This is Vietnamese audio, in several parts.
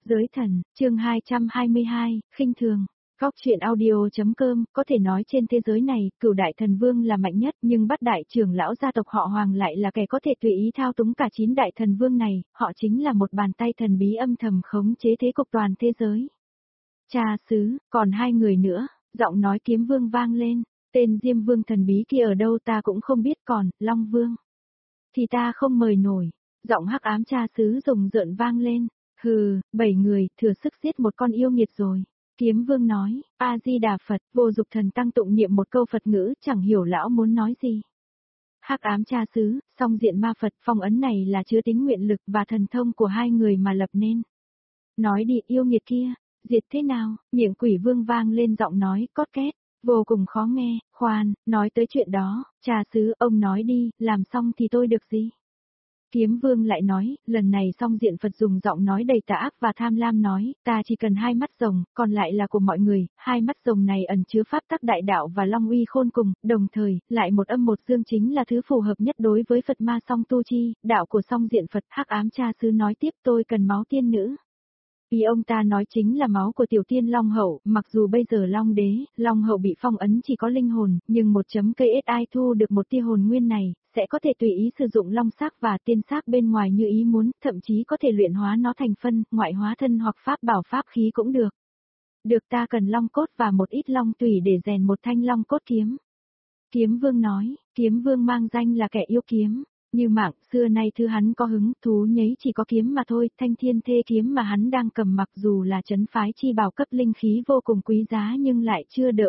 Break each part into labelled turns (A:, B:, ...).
A: Giới thần, chương 222, khinh thường. Góc truyện audio.com, có thể nói trên thế giới này, Cửu đại thần vương là mạnh nhất, nhưng Bát đại trưởng lão gia tộc họ Hoàng lại là kẻ có thể tùy ý thao túng cả 9 đại thần vương này, họ chính là một bàn tay thần bí âm thầm khống chế thế cục toàn thế giới. Cha xứ, còn 2 người nữa, giọng nói Kiếm Vương vang lên, tên Diêm Vương thần bí kia ở đâu ta cũng không biết, còn Long Vương thì ta không mời nổi. Giọng hắc ám cha xứ rùng rợn vang lên. Hừ, 7 người, thừa sức giết một con yêu nghiệt rồi. Kiếm Vương nói, A-di-đà Phật, Vô Dục Thần tăng tụng niệm một câu Phật ngữ, chẳng hiểu lão muốn nói gì. Hắc ám cha xứ, song diện ma Phật, phong ấn này là chứa tính nguyện lực và thần thông của 2 người mà lập nên. Nói đi, yêu nghiệt kia, diệt thế nào? Miệng Quỷ Vương vang lên giọng nói cót két, vô cùng khó nghe. Khoan, nói tới chuyện đó, cha xứ, ông nói đi, làm xong thì tôi được gì? Kiếm Vương lại nói, lần này song diện Phật dùng giọng nói đầy tà ác và tham lam nói, ta chỉ cần 2 mắt rồng, còn lại là của mọi người, 2 mắt rồng này ẩn chứa pháp tắc đại đạo và long uy khôn cùng, đồng thời, lại một âm một dương chính là thứ phù hợp nhất đối với Phật ma song tu chi, đạo của song diện Phật. Hắc ám cha xứ nói tiếp, tôi cần máu tiên nữ. Ý ông ta nói chính là máu của tiểu tiên Long Hậu, mặc dù bây giờ Long Đế, Long Hậu bị phong ấn chỉ có linh hồn, nhưng một chấm cây SI thu được một tia hồn nguyên này, sẽ có thể tùy ý sử dụng long xác và tiên xác bên ngoài như ý muốn, thậm chí có thể luyện hóa nó thành phân, ngoại hóa thân hoặc pháp bảo pháp khí cũng được. Được, ta cần long cốt và một ít long tủy để rèn một thanh long cốt kiếm. Kiếm Vương nói, Kiếm Vương mang danh là kẻ yêu kiếm. Như mạng, xưa nay thứ hắn có hứng, thú nhấy chỉ có kiếm mà thôi, thanh thiên thê kiếm mà hắn đang cầm mặc dù là trấn phái chi bảo cấp linh khí vô cùng quý giá nhưng lại chưa đỡ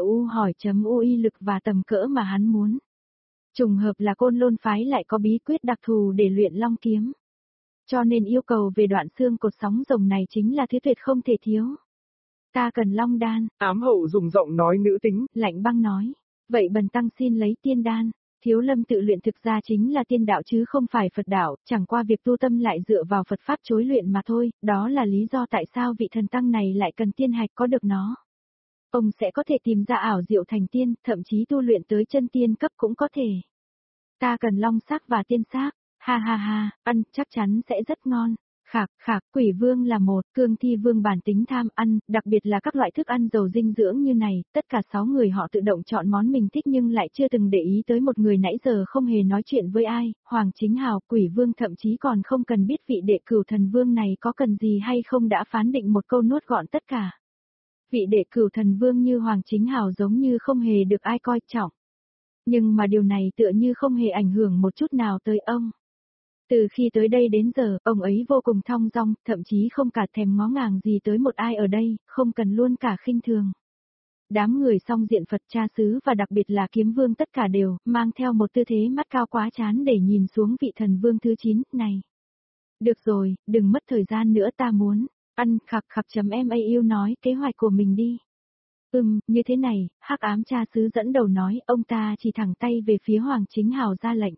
A: ui lực và tầm cỡ mà hắn muốn. Trùng hợp là Côn Lôn phái lại có bí quyết đặc thù để luyện long kiếm. Cho nên yêu cầu về đoạn xương cột sóng rồng này chính là thứ tuyệt không thể thiếu. Ta cần long đan,
B: ám hậu dùng giọng nói nữ tính,
A: Lạnh Băng nói. Vậy bần tăng xin lấy tiên đan. Thiếu Lâm tự luyện thực ra chính là tiên đạo chứ không phải Phật đạo, chẳng qua việc tu tâm lại dựa vào Phật Pháp chối luyện mà thôi, đó là lý do tại sao vị thần tăng này lại cần tiên hạch có được nó. Ông sẽ có thể tìm ra ảo diệu thành tiên, thậm chí tu luyện tới chân tiên cấp cũng có thể. Ta cần long xác và tiên xác, ha ha ha, ăn chắc chắn sẽ rất ngon. Khạc khạc, Quỷ Vương là một, Cương Thi Vương bản tính tham ăn, đặc biệt là các loại thức ăn giàu dinh dưỡng như này, tất cả 6 người họ tự động chọn món mình thích nhưng lại chưa từng để ý tới một người nãy giờ không hề nói chuyện với ai, Hoàng Chính Hào, Quỷ Vương thậm chí còn không cần biết vị đệ cửu thần vương này có cần gì hay không đã phán định một câu nuốt gọn tất cả. Vị đệ cửu thần vương như Hoàng Chính Hào giống như không hề được ai coi trọng. Nhưng mà điều này tựa như không hề ảnh hưởng một chút nào tới ông. Từ khi tới đây đến giờ, ông ấy vô cùng thong dong, thậm chí không cả thèm ngó ngàng gì tới một ai ở đây, không cần luôn cả khinh thường. Đám người song diện Phật cha xứ và đặc biệt là Kiếm Vương tất cả đều, mang theo một tư thế mắt cao quá chán để nhìn xuống vị thần vương thứ 9, này. Được rồi, đừng mất thời gian nữa ta muốn, ăn khạc khạc chấm em yêu nói kế hoạch của mình đi. Như thế này, hắc ám cha xứ dẫn đầu nói, ông ta chỉ thẳng tay về phía Hoàng Chính Hào ra lệnh.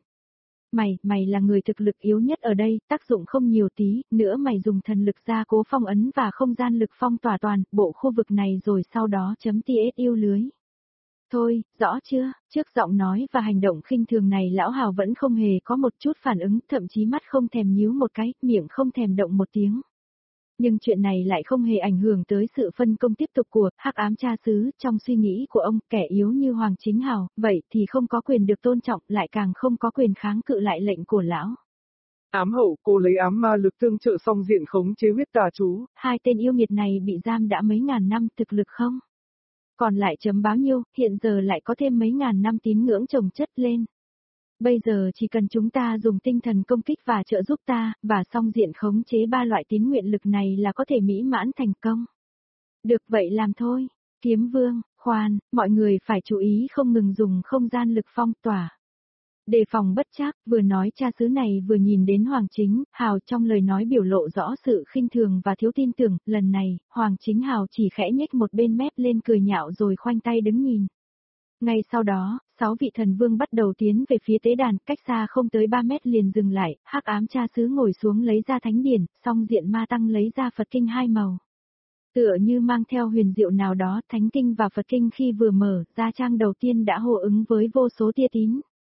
A: Mày là người thực lực yếu nhất ở đây, tác dụng không nhiều tí, nữa mày dùng thần lực gia cố phong ấn và không gian lực phong tỏa toàn bộ khu vực này rồi sau đó chấm TS yêu lưới. Thôi, rõ chưa, trước giọng nói và hành động khinh thường này lão Hào vẫn không hề có một chút phản ứng, thậm chí mắt không thèm nhíu một cái, miệng không thèm động một tiếng. Nhưng chuyện này lại không hề ảnh hưởng tới sự phân công tiếp tục của hắc ám cha xứ, trong suy nghĩ của ông, kẻ yếu như Hoàng Chính Hào, vậy thì không có quyền được tôn trọng, lại càng không có quyền kháng cự lại lệnh của lão.
B: Ám hậu, cô lấy ám ma lực tương trợ song diện khống chế huyết tà chú.
A: 2 tên yêu nghiệt này bị giam đã mấy ngàn năm, thực lực không? Còn lại chấm báo nhiêu, hiện giờ lại có thêm mấy ngàn năm tín ngưỡng chồng chất lên. Bây giờ chỉ cần chúng ta dùng tinh thần công kích và trợ giúp ta, và song diện khống chế 3 loại tín nguyện lực này là có thể mỹ mãn thành công. Được vậy làm thôi. Kiếm Vương, khoan, mọi người phải chú ý không ngừng dùng không gian lực phong tỏa. Đề phòng bất trắc, vừa nói cha xứ này vừa nhìn đến Hoàng Chính Hào trong lời nói biểu lộ rõ sự khinh thường và thiếu tin tưởng, lần này, Hoàng Chính Hào chỉ khẽ nhếch một bên mép lên cười nhạo rồi khoanh tay đứng nhìn. Ngay sau đó, 6 vị thần vương bắt đầu tiến về phía tế đàn, cách xa không tới 3 mét liền dừng lại, hắc ám cha xứ ngồi xuống lấy ra thánh điển, song diện ma tăng lấy ra Phật kinh 2 màu. Tựa như mang theo huyền diệu nào đó, thánh kinh và Phật kinh khi vừa mở ra trang đầu tiên đã hô ứng với vô số tia tín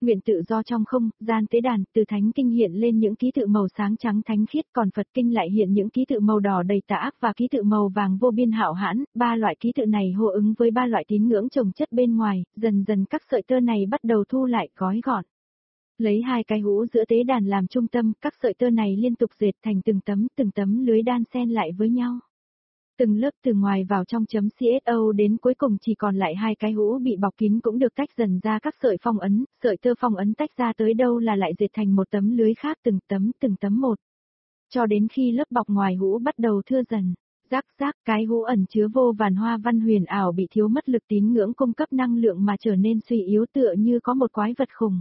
A: Nguyện tự do trong không, gian tế đàn, từ thánh kinh hiện lên những ký tự màu sáng trắng thánh khiết, còn Phật kinh lại hiện những ký tự màu đỏ đầy tà ác và ký tự màu vàng vô biên hạo hãn, ba loại ký tự này hô ứng với ba loại tín ngưỡng chồng chất bên ngoài, dần dần các sợi tơ này bắt đầu thu lại gói gọn. Lấy hai cái hũ giữa tế đàn làm trung tâm, các sợi tơ này liên tục dệt thành từng tấm lưới đan xen lại với nhau. Từng lớp từ ngoài vào trong chấm CSO đến cuối cùng chỉ còn lại hai cái hũ bị bọc kín cũng được tách dần ra các sợi tơ phong ấn tách ra tới đâu là lại dệt thành một tấm lưới khác từng tấm một. Cho đến khi lớp bọc ngoài hũ bắt đầu thưa dần. Rác cái hũ ẩn chứa vô vàn hoa văn huyền ảo bị thiếu mất lực tín ngưỡng cung cấp năng lượng mà trở nên suy yếu tựa như có một quái vật khủng.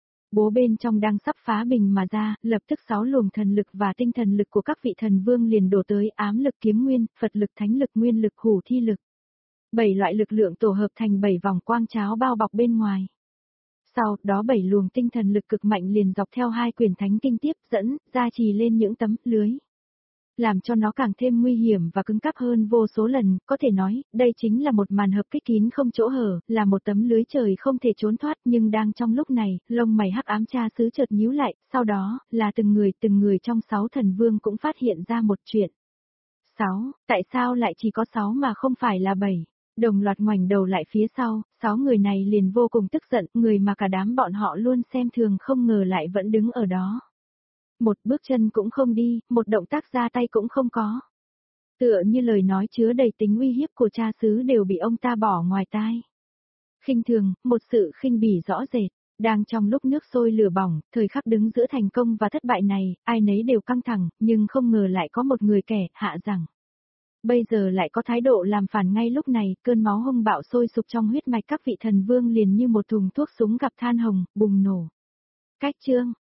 A: Bố bên trong đang sắp phá bình mà ra, lập tức 6 luồng thần lực và tinh thần lực của các vị thần vương liền đổ tới ám lực kiếm nguyên, Phật lực thánh lực nguyên lực hủ thi lực. 7 loại lực lượng tổ hợp thành 7 vòng quang cháo bao bọc bên ngoài. Sau đó 7 luồng tinh thần lực cực mạnh liền dọc theo hai quyển thánh kinh tiếp dẫn, gia trì lên những tấm lưới. Làm cho nó càng thêm nguy hiểm và cứng cáp hơn vô số lần, có thể nói, đây chính là một màn hợp kích kín không chỗ hở, là một tấm lưới trời không thể trốn thoát, nhưng đang trong lúc này, lông mày hắc ám cha xứ chợt nhíu lại, sau đó, là từng người trong 6 thần vương cũng phát hiện ra một chuyện. 6, tại sao lại chỉ có 6 mà không phải là 7? Đồng loạt ngoảnh đầu lại phía sau, 6 người này liền vô cùng tức giận, người mà cả đám bọn họ luôn xem thường không ngờ lại vẫn đứng ở đó. Một bước chân cũng không đi, một động tác ra tay cũng không có. Tựa như lời nói chứa đầy tính uy hiếp của cha xứ đều bị ông ta bỏ ngoài tai. Khinh thường, một sự khinh bỉ rõ rệt, đang trong lúc nước sôi lửa bỏng, thời khắc đứng giữa thành công và thất bại này, ai nấy đều căng thẳng, nhưng không ngờ lại có một người kẻ hạ rằng. Bây giờ lại có thái độ làm phản ngay lúc này, cơn máu hung bạo sôi sục trong huyết mạch các vị thần vương liền như một thùng thuốc súng gặp than hồng, bùng nổ. Cách chương